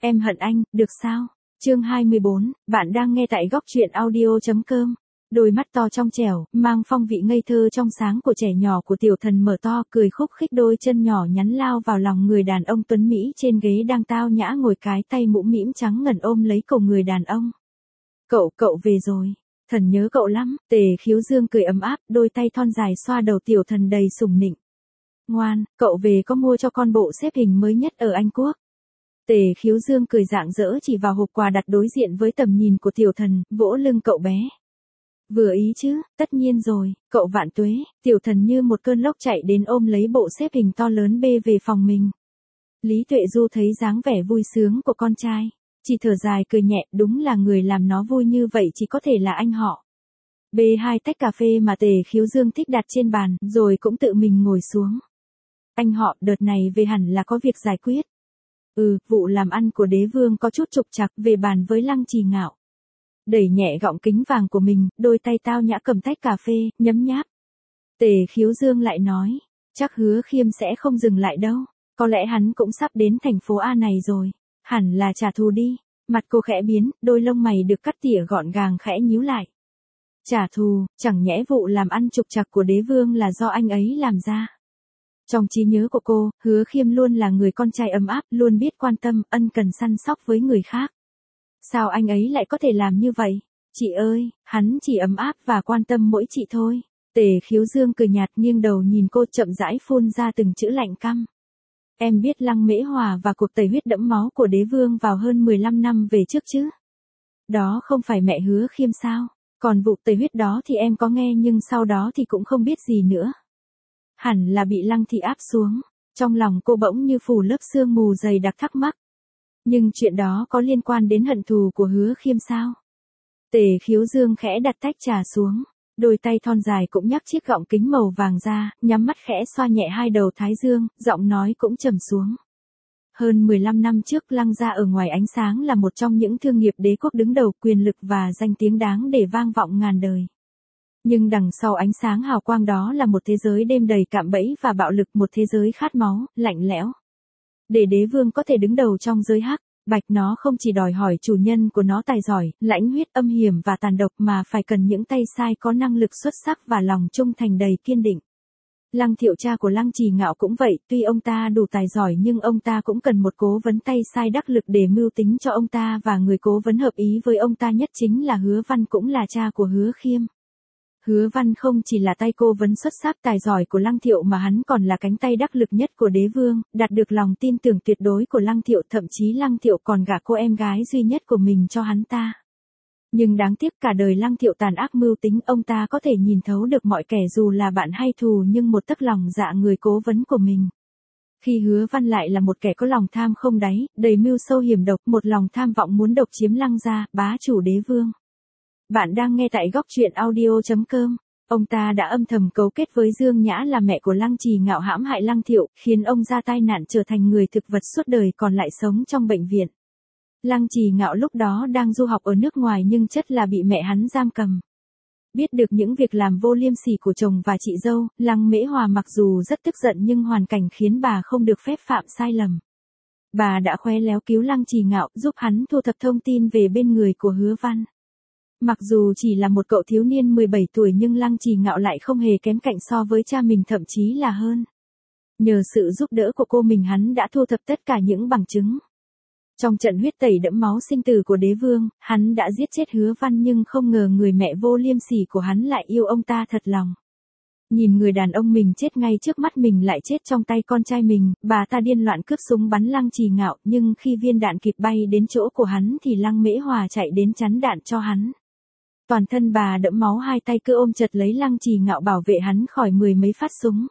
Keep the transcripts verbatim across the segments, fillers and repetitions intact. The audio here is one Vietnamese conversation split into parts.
Em hận anh, được sao? Chương hai mươi bốn, bạn đang nghe tại góc truyện audio.com. Đôi mắt to trong trẻo, mang phong vị ngây thơ trong sáng của trẻ nhỏ của tiểu thần mở to, cười khúc khích, đôi chân nhỏ nhắn lao vào lòng người đàn ông tuấn Mỹ trên ghế đang tao nhã ngồi, cái tay mũm mĩm trắng ngần ôm lấy cổ người đàn ông. Cậu, cậu về rồi. Thần nhớ cậu lắm. Tề Khiếu Dương cười ấm áp, đôi tay thon dài xoa đầu tiểu thần đầy sủng nịnh. Ngoan, cậu về có mua cho con bộ xếp hình mới nhất ở Anh Quốc. Tề Khiếu Dương cười rạng rỡ chỉ vào hộp quà đặt đối diện với tầm nhìn của tiểu thần, vỗ lưng cậu bé. Vừa ý chứ, tất nhiên rồi, cậu vạn tuế. Tiểu thần như một cơn lốc chạy đến ôm lấy bộ xếp hình to lớn bê về phòng mình. Lý Tuệ Du thấy dáng vẻ vui sướng của con trai, chỉ thở dài cười nhẹ, đúng là người làm nó vui như vậy chỉ có thể là anh họ. Bê hai tách cà phê mà Tề Khiếu Dương thích đặt trên bàn, rồi cũng tự mình ngồi xuống. Anh họ, đợt này về hẳn là có việc giải quyết. Ừ, vụ làm ăn của đế vương có chút trục trặc, về bàn với Lăng Trì Ngạo. Đẩy nhẹ gọng kính vàng của mình, đôi tay tao nhã cầm tách cà phê, nhấm nháp. Tề Khiếu Dương lại nói, chắc Hứa Khiêm sẽ không dừng lại đâu, có lẽ hắn cũng sắp đến thành phố A này rồi, hẳn là trả thù đi. Mặt cô khẽ biến, đôi lông mày được cắt tỉa gọn gàng khẽ nhíu lại. Trả thù, chẳng nhẽ vụ làm ăn trục trặc của đế vương là do anh ấy làm ra. Trong trí nhớ của cô, Hứa Khiêm luôn là người con trai ấm áp, luôn biết quan tâm, ân cần săn sóc với người khác. Sao anh ấy lại có thể làm như vậy? Chị ơi, hắn chỉ ấm áp và quan tâm mỗi chị thôi. Tề Khiếu Dương cười nhạt, nghiêng đầu nhìn cô, chậm rãi phun ra từng chữ lạnh căm. Em biết Lăng Mễ Hòa và cuộc tẩy huyết đẫm máu của đế vương vào hơn mười lăm năm về trước chứ? Đó không phải mẹ Hứa Khiêm sao? Còn vụ tẩy huyết đó thì em có nghe, nhưng sau đó thì cũng không biết gì nữa. Hẳn là bị Lăng thị áp xuống. Trong lòng cô bỗng như phủ lớp sương mù dày đặc, thắc mắc. Nhưng chuyện đó có liên quan đến hận thù của Hứa Khiêm sao? Tề Khiếu Dương khẽ đặt tách trà xuống, đôi tay thon dài cũng nhắc chiếc gọng kính màu vàng ra, nhắm mắt khẽ xoa nhẹ hai đầu thái dương, giọng nói cũng trầm xuống. Hơn mười lăm năm trước, Lăng gia ở ngoài ánh sáng là một trong những thương nghiệp đế quốc đứng đầu, quyền lực và danh tiếng đáng để vang vọng ngàn đời. Nhưng đằng sau ánh sáng hào quang đó là một thế giới đêm đầy cạm bẫy và bạo lực, một thế giới khát máu, lạnh lẽo. Để đế vương có thể đứng đầu trong giới hắc bạch, nó không chỉ đòi hỏi chủ nhân của nó tài giỏi, lãnh huyết, âm hiểm và tàn độc, mà phải cần những tay sai có năng lực xuất sắc và lòng trung thành đầy kiên định. Lăng Thiệu, cha của Lăng Trì Ngạo cũng vậy, tuy ông ta đủ tài giỏi nhưng ông ta cũng cần một cố vấn tay sai đắc lực để mưu tính cho ông ta, và người cố vấn hợp ý với ông ta nhất chính là Hứa Văn, cũng là cha của Hứa Khiêm. Hứa Văn không chỉ là tay cố vấn xuất sắc tài giỏi của Lăng Thiệu, mà hắn còn là cánh tay đắc lực nhất của đế vương, đạt được lòng tin tưởng tuyệt đối của Lăng Thiệu, thậm chí Lăng Thiệu còn gả cô em gái duy nhất của mình cho hắn ta. Nhưng đáng tiếc, cả đời Lăng Thiệu tàn ác mưu tính, ông ta có thể nhìn thấu được mọi kẻ dù là bạn hay thù, nhưng một tấc lòng dạ người cố vấn của mình. Khi Hứa Văn lại là một kẻ có lòng tham không đáy, đầy mưu sâu hiểm độc, một lòng tham vọng muốn độc chiếm Lăng gia, bá chủ đế vương. Bạn đang nghe tại góc truyện audio.com. Ông ta đã âm thầm cấu kết với Dương Nhã là mẹ của Lăng Trì Ngạo, hãm hại Lăng Thiệu, khiến ông ra tai nạn trở thành người thực vật suốt đời, còn lại sống trong bệnh viện. Lăng Trì Ngạo lúc đó đang du học ở nước ngoài nhưng chất là bị mẹ hắn giam cầm. Biết được những việc làm vô liêm sỉ của chồng và chị dâu, Lăng Mễ Hòa mặc dù rất tức giận nhưng hoàn cảnh khiến bà không được phép phạm sai lầm. Bà đã khéo léo cứu Lăng Trì Ngạo, giúp hắn thu thập thông tin về bên người của Hứa Văn. Mặc dù chỉ là một cậu thiếu niên mười bảy tuổi nhưng Lăng Trì Ngạo lại không hề kém cạnh so với cha mình, thậm chí là hơn. Nhờ sự giúp đỡ của cô mình, hắn đã thu thập tất cả những bằng chứng. Trong trận huyết tẩy đẫm máu sinh tử của đế vương, hắn đã giết chết Hứa Văn, nhưng không ngờ người mẹ vô liêm sỉ của hắn lại yêu ông ta thật lòng. Nhìn người đàn ông mình chết ngay trước mắt mình lại chết trong tay con trai mình, bà ta điên loạn cướp súng bắn Lăng Trì Ngạo, nhưng khi viên đạn kịp bay đến chỗ của hắn thì Lăng Mễ Hòa chạy đến chắn đạn cho hắn. Toàn thân bà đẫm máu, hai tay cứ ôm chặt lấy Lăng Trì Ngạo bảo vệ hắn khỏi mười mấy phát súng.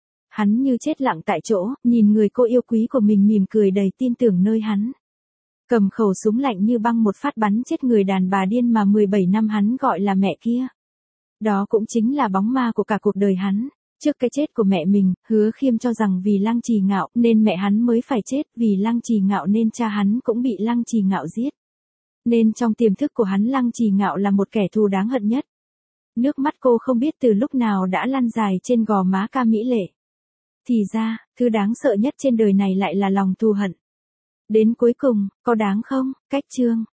Hắn như chết lặng tại chỗ, nhìn người cô yêu quý của mình mỉm cười đầy tin tưởng nơi hắn. Cầm khẩu súng lạnh như băng một phát bắn chết người đàn bà điên mà mười bảy năm hắn gọi là mẹ kia. Đó cũng chính là bóng ma của cả cuộc đời hắn. Trước cái chết của mẹ mình, Hứa Khiêm cho rằng vì Lăng Trì Ngạo nên mẹ hắn mới phải chết, vì Lăng Trì Ngạo nên cha hắn cũng bị Lăng Trì Ngạo giết. Nên trong tiềm thức của hắn, Lăng Trì Ngạo là một kẻ thù đáng hận nhất. Nước mắt cô không biết từ lúc nào đã lăn dài trên gò má ca mỹ lệ. Thì ra, thứ đáng sợ nhất trên đời này lại là lòng thù hận. Đến cuối cùng, có đáng không? Cách chương